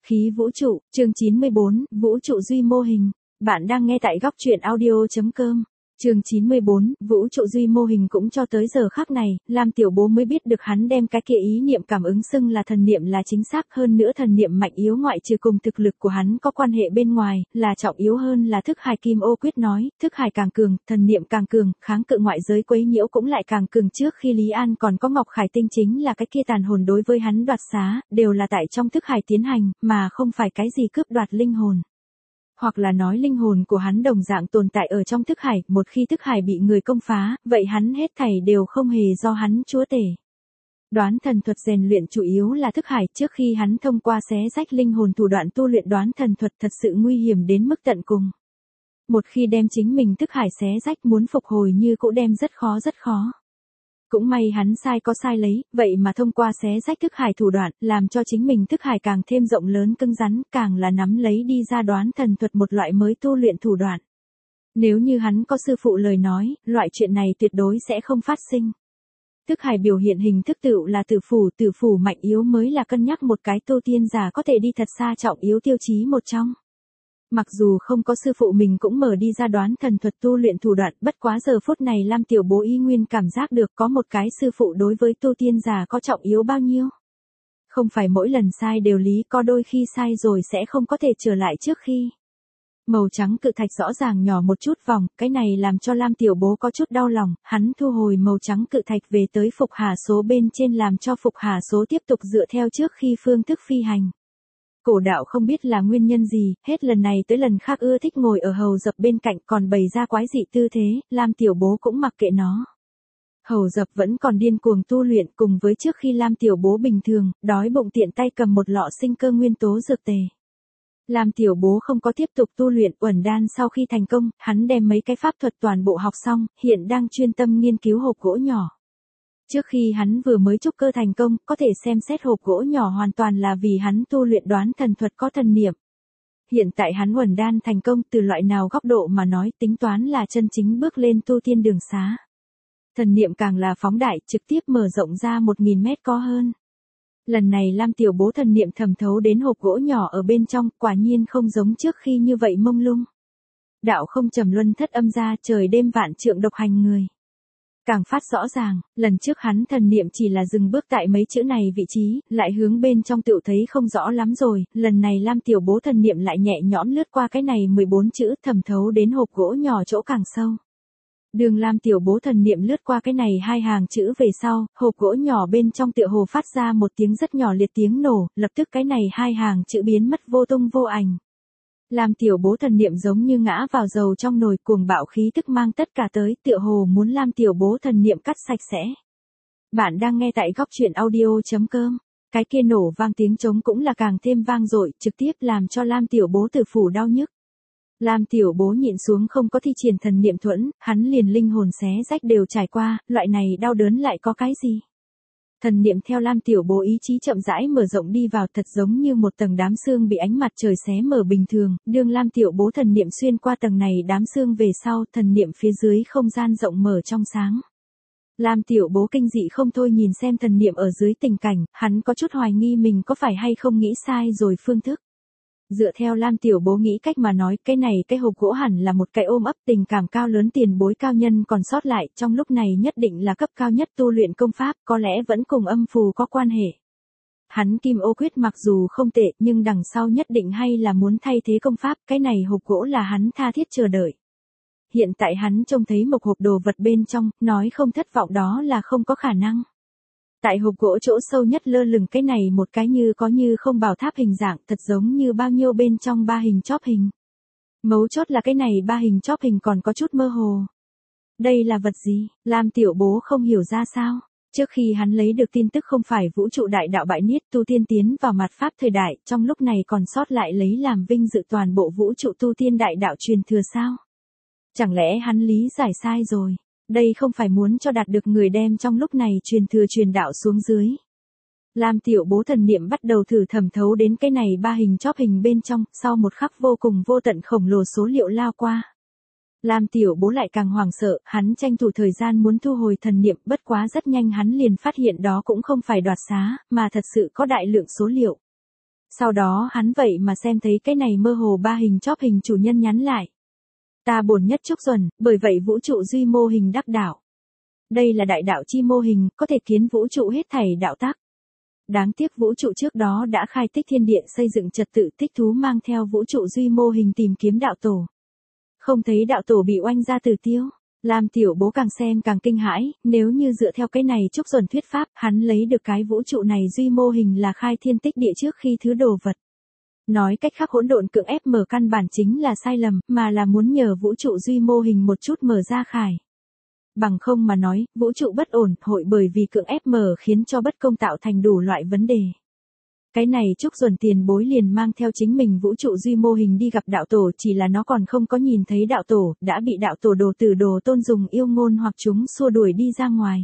Khí vũ trụ, chương 94, vũ trụ duy mô hình. Bạn đang nghe tại góc truyện audio.com. Chương 94, vũ trụ duy mô hình. Cũng cho tới giờ khắc này, Lam Tiểu Bố mới biết được hắn đem cái kia ý niệm cảm ứng xưng là thần niệm là chính xác, hơn nữa thần niệm mạnh yếu ngoại trừ cùng thực lực của hắn có quan hệ bên ngoài, là trọng yếu hơn là thức hải. Kim Ô Quyết nói, thức hải càng cường, thần niệm càng cường, kháng cự ngoại giới quấy nhiễu cũng lại càng cường. Trước khi Lý An còn có Ngọc Khải Tinh chính là cái kia tàn hồn đối với hắn đoạt xá, đều là tại trong thức hải tiến hành, mà không phải cái gì cướp đoạt linh hồn. Hoặc là nói linh hồn của hắn đồng dạng tồn tại ở trong thức hải, một khi thức hải bị người công phá, vậy hắn hết thảy đều không hề do hắn chúa tể. Đoán thần thuật rèn luyện chủ yếu là thức hải, trước khi hắn thông qua xé rách linh hồn thủ đoạn tu luyện đoán thần thuật thật sự nguy hiểm đến mức tận cùng. Một khi đem chính mình thức hải xé rách muốn phục hồi như cũ đem rất khó. Cũng may hắn sai có sai lấy, vậy mà thông qua xé rách thức hải thủ đoạn, làm cho chính mình thức hải càng thêm rộng lớn cứng rắn, càng là nắm lấy đi ra đoán thần thuật một loại mới tu luyện thủ đoạn. Nếu như hắn có sư phụ lời nói, loại chuyện này tuyệt đối sẽ không phát sinh. Thức hải biểu hiện hình thức tựu là tử phủ mạnh yếu mới là cân nhắc một cái tu tiên giả có thể đi thật xa trọng yếu tiêu chí một trong. Mặc dù không có sư phụ mình cũng mở đi ra đoán thần thuật tu luyện thủ đoạn, bất quá giờ phút này Lam Tiểu Bố y nguyên cảm giác được có một cái sư phụ đối với tu tiên giả có trọng yếu bao nhiêu. Không phải mỗi lần sai đều lý, có đôi khi sai rồi sẽ không có thể trở lại trước khi. Màu trắng cự thạch rõ ràng nhỏ một chút vòng, cái này làm cho Lam Tiểu Bố có chút đau lòng, hắn thu hồi màu trắng cự thạch về tới phục hà số bên trên làm cho phục hà số tiếp tục dựa theo trước khi phương thức phi hành. Cổ đạo không biết là nguyên nhân gì, hết lần này tới lần khác ưa thích ngồi ở hầu dập bên cạnh còn bày ra quái dị tư thế, Lam Tiểu Bố cũng mặc kệ nó. Hầu dập vẫn còn điên cuồng tu luyện cùng với trước khi Lam Tiểu Bố bình thường, đói bụng tiện tay cầm một lọ sinh cơ nguyên tố dược tề. Lam Tiểu Bố không có tiếp tục tu luyện uẩn đan sau khi thành công, hắn đem mấy cái pháp thuật toàn bộ học xong, hiện đang chuyên tâm nghiên cứu hộp gỗ nhỏ. Trước khi hắn vừa mới trúc cơ thành công, có thể xem xét hộp gỗ nhỏ hoàn toàn là vì hắn tu luyện đoán thần thuật có thần niệm. Hiện tại hắn uẩn đan thành công, từ loại nào góc độ mà nói, tính toán là chân chính bước lên tu tiên đường xá. Thần niệm càng là phóng đại, trực tiếp mở rộng ra 1000 mét có hơn. Lần này Lam Tiểu Bố thần niệm thẩm thấu đến hộp gỗ nhỏ ở bên trong, quả nhiên không giống trước khi như vậy mông lung. Đạo không trầm luân thất âm ra, trời đêm vạn trượng độc hành người. Càng phát rõ ràng, lần trước hắn thần niệm chỉ là dừng bước tại mấy chữ này vị trí, lại hướng bên trong tựu thấy không rõ lắm rồi, lần này Lam Tiểu Bố thần niệm lại nhẹ nhõm lướt qua cái này 14 chữ thẩm thấu đến hộp gỗ nhỏ chỗ càng sâu. Đường Lam Tiểu Bố thần niệm lướt qua cái này hai hàng chữ về sau, hộp gỗ nhỏ bên trong tựa hồ phát ra một tiếng rất nhỏ liệt tiếng nổ, lập tức cái này hai hàng chữ biến mất vô tung vô ảnh. Lam Tiểu Bố thần niệm giống như ngã vào dầu trong nồi, cuồng bạo khí tức mang tất cả tới, tựa hồ muốn Lam Tiểu Bố thần niệm cắt sạch sẽ. Bạn đang nghe tại góc truyện audio.com. Cái kia nổ vang tiếng trống cũng là càng thêm vang dội, trực tiếp làm cho Lam Tiểu Bố tử phủ đau nhức. Lam Tiểu Bố nhịn xuống không có thi triển thần niệm thuẫn, hắn liền linh hồn xé rách đều trải qua, loại này đau đớn lại có cái gì? Thần niệm theo Lam Tiểu Bố ý chí chậm rãi mở rộng đi vào, thật giống như một tầng đám sương bị ánh mặt trời xé mở bình thường, đương Lam Tiểu Bố thần niệm xuyên qua tầng này đám sương về sau, thần niệm phía dưới không gian rộng mở trong sáng. Lam Tiểu Bố kinh dị không thôi nhìn xem thần niệm ở dưới tình cảnh, hắn có chút hoài nghi mình có phải hay không nghĩ sai rồi phương thức. Dựa theo Lam Tiểu Bố nghĩ cách mà nói, cái hộp gỗ hẳn là một cái ôm ấp tình cảm cao lớn tiền bối cao nhân còn sót lại, trong lúc này nhất định là cấp cao nhất tu luyện công pháp, có lẽ vẫn cùng âm phù có quan hệ. Hắn Kim Ô Quyết mặc dù không tệ, nhưng đằng sau nhất định hay là muốn thay thế công pháp, cái này hộp gỗ là hắn tha thiết chờ đợi. Hiện tại hắn trông thấy một hộp đồ vật bên trong, nói không thất vọng đó là không có khả năng. Tại hộp gỗ chỗ sâu nhất lơ lửng cái này một cái như có như không bảo tháp hình dạng, thật giống như bao nhiêu bên trong ba hình chóp hình. Mấu chốt là cái này ba hình chóp hình còn có chút mơ hồ. Đây là vật gì? Lam Tiểu Bố không hiểu ra sao. Trước khi hắn lấy được tin tức không phải vũ trụ đại đạo bại niết tu tiên tiến vào mặt pháp thời đại, trong lúc này còn sót lại lấy làm vinh dự toàn bộ vũ trụ tu tiên đại đạo truyền thừa sao? Chẳng lẽ hắn lý giải sai rồi? Đây không phải muốn cho đạt được người đem trong lúc này truyền thừa truyền đạo xuống dưới. Lam Tiểu Bố thần niệm bắt đầu thử thẩm thấu đến cái này ba hình chóp hình bên trong, sau một khắc vô cùng vô tận khổng lồ số liệu lao qua. Lam Tiểu Bố lại càng hoảng sợ, hắn tranh thủ thời gian muốn thu hồi thần niệm, bất quá rất nhanh hắn liền phát hiện đó cũng không phải đoạt xá, mà thật sự có đại lượng số liệu. Sau đó hắn vậy mà xem thấy cái này mơ hồ ba hình chóp hình chủ nhân nhắn lại. Ta bổn nhất Trúc Duẩn, bởi vậy vũ trụ duy mô hình đắc đạo. Đây là đại đạo chi mô hình, có thể kiến vũ trụ hết thảy đạo tác. Đáng tiếc vũ trụ trước đó đã khai tích thiên điện xây dựng trật tự, Thích Thú mang theo vũ trụ duy mô hình tìm kiếm đạo tổ. Không thấy đạo tổ bị oanh ra tử tiêu. Lam Tiểu Bố càng xem càng kinh hãi, nếu như dựa theo cái này Trúc Duẩn thuyết pháp, hắn lấy được cái vũ trụ này duy mô hình là khai thiên tích địa trước khi thứ đồ vật. Nói cách khác hỗn độn cưỡng ép mở căn bản chính là sai lầm, mà là muốn nhờ vũ trụ duy mô hình một chút mở ra khải. Bằng không mà nói, vũ trụ bất ổn, hội bởi vì cưỡng ép mở khiến cho bất công tạo thành đủ loại vấn đề. Cái này Trúc Duẩn tiền bối liền mang theo chính mình vũ trụ duy mô hình đi gặp đạo tổ, chỉ là nó còn không có nhìn thấy đạo tổ, đã bị đạo tổ đồ tử đồ tôn dùng yêu ngôn hoặc chúng xua đuổi đi ra ngoài.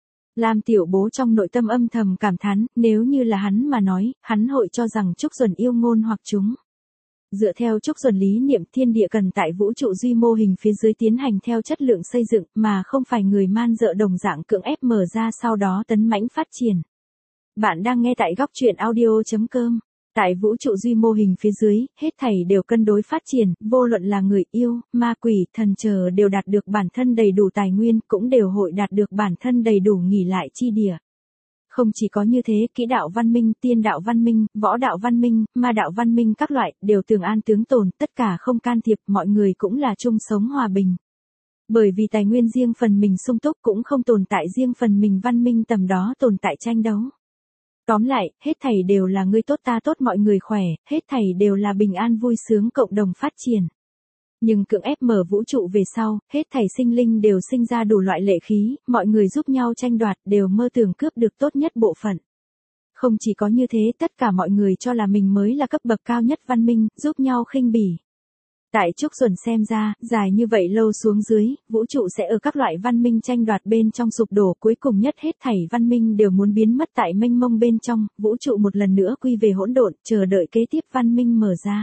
Lam Tiểu Bố trong nội tâm âm thầm cảm thán, nếu như là hắn mà nói, hắn hội cho rằng Trúc Duẩn yêu ngôn hoặc chúng. Dựa theo Trúc Duẩn lý niệm, thiên địa cần tại vũ trụ duy mô hình phía dưới tiến hành theo chất lượng xây dựng, mà không phải người man dợ đồng dạng cưỡng ép mở ra sau đó tấn mãnh phát triển. Bạn đang nghe tại góc truyện audio.com. Tại vũ trụ duy mô hình phía dưới, hết thảy đều cân đối phát triển, vô luận là người yêu, ma quỷ, thần chờ đều đạt được bản thân đầy đủ tài nguyên, cũng đều hội đạt được bản thân đầy đủ nghỉ lại chi địa. Không chỉ có như thế, kỹ đạo văn minh, tiên đạo văn minh, võ đạo văn minh, ma đạo văn minh các loại, đều tường an tướng tồn, tất cả không can thiệp, mọi người cũng là chung sống hòa bình. Bởi vì tài nguyên riêng phần mình sung túc cũng không tồn tại riêng phần mình văn minh tầm đó tồn tại tranh đấu. Tóm lại, hết thảy đều là ngươi tốt ta tốt mọi người khỏe, hết thảy đều là bình an vui sướng cộng đồng phát triển. Nhưng cưỡng ép mở vũ trụ về sau, hết thảy sinh linh đều sinh ra đủ loại lệ khí, mọi người giúp nhau tranh đoạt đều mơ tưởng cướp được tốt nhất bộ phận. Không chỉ có như thế, tất cả mọi người cho là mình mới là cấp bậc cao nhất văn minh, giúp nhau khinh bỉ. Tại Trúc Duẩn xem ra, dài như vậy lâu xuống dưới, vũ trụ sẽ ở các loại văn minh tranh đoạt bên trong sụp đổ, cuối cùng nhất hết thảy văn minh đều muốn biến mất tại mênh mông bên trong, vũ trụ một lần nữa quy về hỗn độn, chờ đợi kế tiếp văn minh mở ra.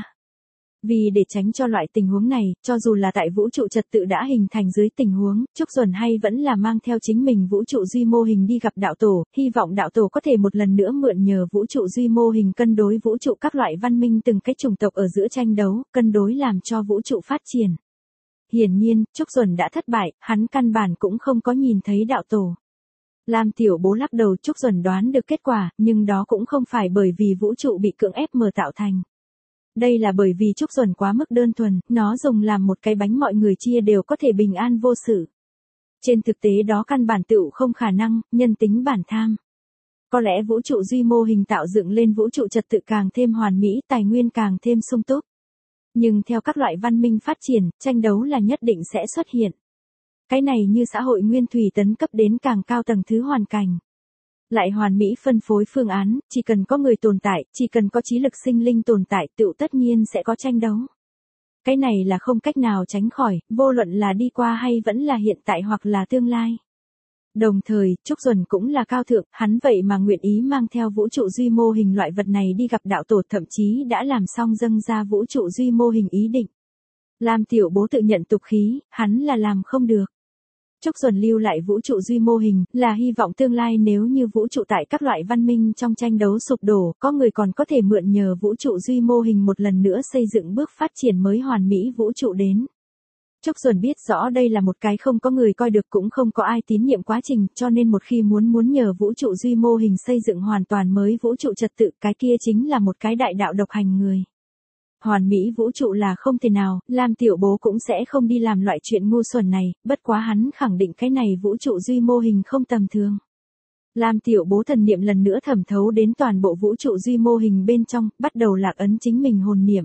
Vì để tránh cho loại tình huống này, cho dù là tại vũ trụ trật tự đã hình thành dưới tình huống, Trúc Duẩn hay vẫn là mang theo chính mình vũ trụ duy mô hình đi gặp đạo tổ, hy vọng đạo tổ có thể một lần nữa mượn nhờ vũ trụ duy mô hình cân đối vũ trụ các loại văn minh từng cái chủng tộc ở giữa tranh đấu, cân đối làm cho vũ trụ phát triển. Hiển nhiên, Trúc Duẩn đã thất bại, hắn căn bản cũng không có nhìn thấy đạo tổ. Lam Tiểu Bố lắc đầu, Trúc Duẩn đoán được kết quả, nhưng đó cũng không phải bởi vì vũ trụ bị cưỡng ép mở tạo thành. Đây là bởi vì Trúc Duẩn quá mức đơn thuần, nó dùng làm một cái bánh mọi người chia đều có thể bình an vô sự. Trên thực tế đó căn bản tựu không khả năng, nhân tính bản tham. Có lẽ vũ trụ duy mô hình tạo dựng lên vũ trụ trật tự càng thêm hoàn mỹ, tài nguyên càng thêm sung túc. Nhưng theo các loại văn minh phát triển, tranh đấu là nhất định sẽ xuất hiện. Cái này như xã hội nguyên thủy tấn cấp đến càng cao tầng thứ hoàn cảnh. Lại hoàn mỹ phân phối phương án, chỉ cần có người tồn tại, chỉ cần có trí lực sinh linh tồn tại, tựu tất nhiên sẽ có tranh đấu. Cái này là không cách nào tránh khỏi, vô luận là đi qua hay vẫn là hiện tại hoặc là tương lai. Đồng thời, Trúc Duẩn cũng là cao thượng, hắn vậy mà nguyện ý mang theo vũ trụ duy mô hình loại vật này đi gặp đạo tổ, thậm chí đã làm xong dâng ra vũ trụ duy mô hình ý định. Lam Tiểu Bố tự nhận tục khí, hắn là làm không được. Trúc Duẩn lưu lại vũ trụ duy mô hình, là hy vọng tương lai nếu như vũ trụ tại các loại văn minh trong tranh đấu sụp đổ, có người còn có thể mượn nhờ vũ trụ duy mô hình một lần nữa xây dựng bước phát triển mới hoàn mỹ vũ trụ đến. Trúc Duẩn biết rõ đây là một cái không có người coi được cũng không có ai tín nhiệm quá trình, cho nên một khi muốn nhờ vũ trụ duy mô hình xây dựng hoàn toàn mới vũ trụ trật tự, cái kia chính là một cái đại đạo độc hành người. Hoàn mỹ vũ trụ là không thể nào, Lam Tiểu Bố cũng sẽ không đi làm loại chuyện ngu xuẩn này, bất quá hắn khẳng định cái này vũ trụ duy mô hình không tầm thường. Lam Tiểu Bố thần niệm lần nữa thẩm thấu đến toàn bộ vũ trụ duy mô hình bên trong, bắt đầu lạc ấn chính mình hồn niệm.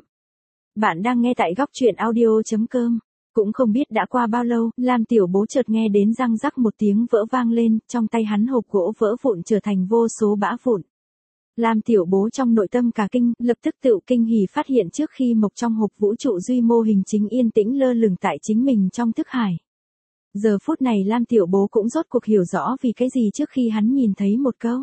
Bạn đang nghe tại góc truyện audio.com. Cũng không biết đã qua bao lâu, Lam Tiểu Bố chợt nghe đến răng rắc một tiếng vỡ vang lên, trong tay hắn hộp gỗ vỡ vụn trở thành vô số bã vụn. Lam Tiểu Bố trong nội tâm cả kinh, lập tức tự kinh hỉ phát hiện trước khi mộc trong hộp vũ trụ duy mô hình chính yên tĩnh lơ lửng tại chính mình trong thức hải. Giờ phút này Lam Tiểu Bố cũng rốt cuộc hiểu rõ vì cái gì trước khi hắn nhìn thấy một câu.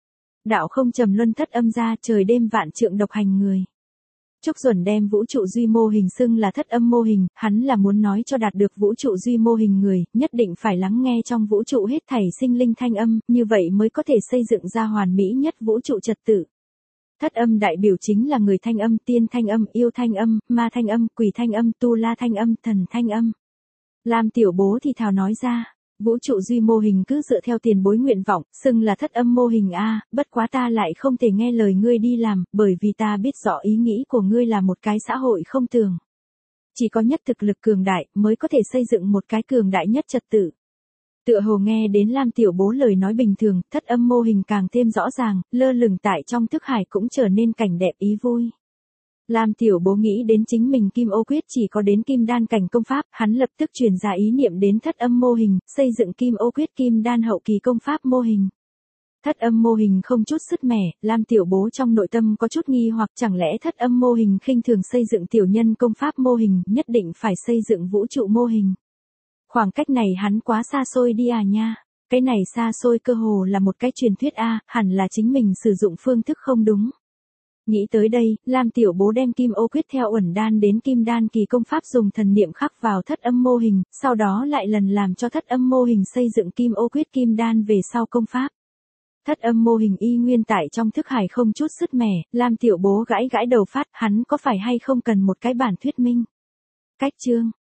Đạo không trầm luân thất âm ra, trời đêm vạn trượng độc hành người. Trúc Duẩn đem vũ trụ duy mô hình xưng là thất âm mô hình, hắn là muốn nói cho đạt được vũ trụ duy mô hình người, nhất định phải lắng nghe trong vũ trụ hết thảy sinh linh thanh âm, như vậy mới có thể xây dựng ra hoàn mỹ nhất vũ trụ trật tự. Thất âm đại biểu chính là người thanh âm, tiên thanh âm, yêu thanh âm, ma thanh âm, quỷ thanh âm, tu la thanh âm, thần thanh âm. Lam tiểu bố thì thào nói ra, vũ trụ duy mô hình cứ dựa theo tiền bối nguyện vọng, xưng là thất âm mô hình a, bất quá ta lại không thể nghe lời ngươi đi làm, bởi vì ta biết rõ ý nghĩ của ngươi là một cái xã hội không tường. Chỉ có nhất thực lực cường đại mới có thể xây dựng một cái cường đại nhất trật tự. Tựa hồ nghe đến Lam tiểu bố lời nói bình thường, thất âm mô hình càng thêm rõ ràng, lơ lửng tại trong thức hải cũng trở nên cảnh đẹp ý vui. Lam tiểu bố nghĩ đến chính mình kim ô quyết chỉ có đến kim đan cảnh công pháp, hắn lập tức truyền ra ý niệm đến thất âm mô hình, xây dựng kim ô quyết kim đan hậu kỳ công pháp mô hình. Thất âm mô hình không chút sứt mẻ, Lam tiểu bố trong nội tâm có chút nghi hoặc chẳng lẽ thất âm mô hình khinh thường xây dựng tiểu nhân công pháp mô hình, nhất định phải xây dựng vũ trụ mô hình. Khoảng cách này hắn quá xa xôi đi à nha, cái này xa xôi cơ hồ là một cái truyền thuyết a, hẳn là chính mình sử dụng phương thức không đúng. Nghĩ tới đây, Lam tiểu bố đem kim ô quyết theo uẩn đan đến kim đan kỳ công pháp dùng thần niệm khắc vào thất âm mô hình, sau đó lại lần làm cho thất âm mô hình xây dựng kim ô quyết kim đan về sau công pháp. Thất âm mô hình y nguyên tại trong thức hải không chút sứt mẻ, Lam tiểu bố gãi gãi đầu phát, hắn có phải hay không cần một cái bản thuyết minh. Cách chương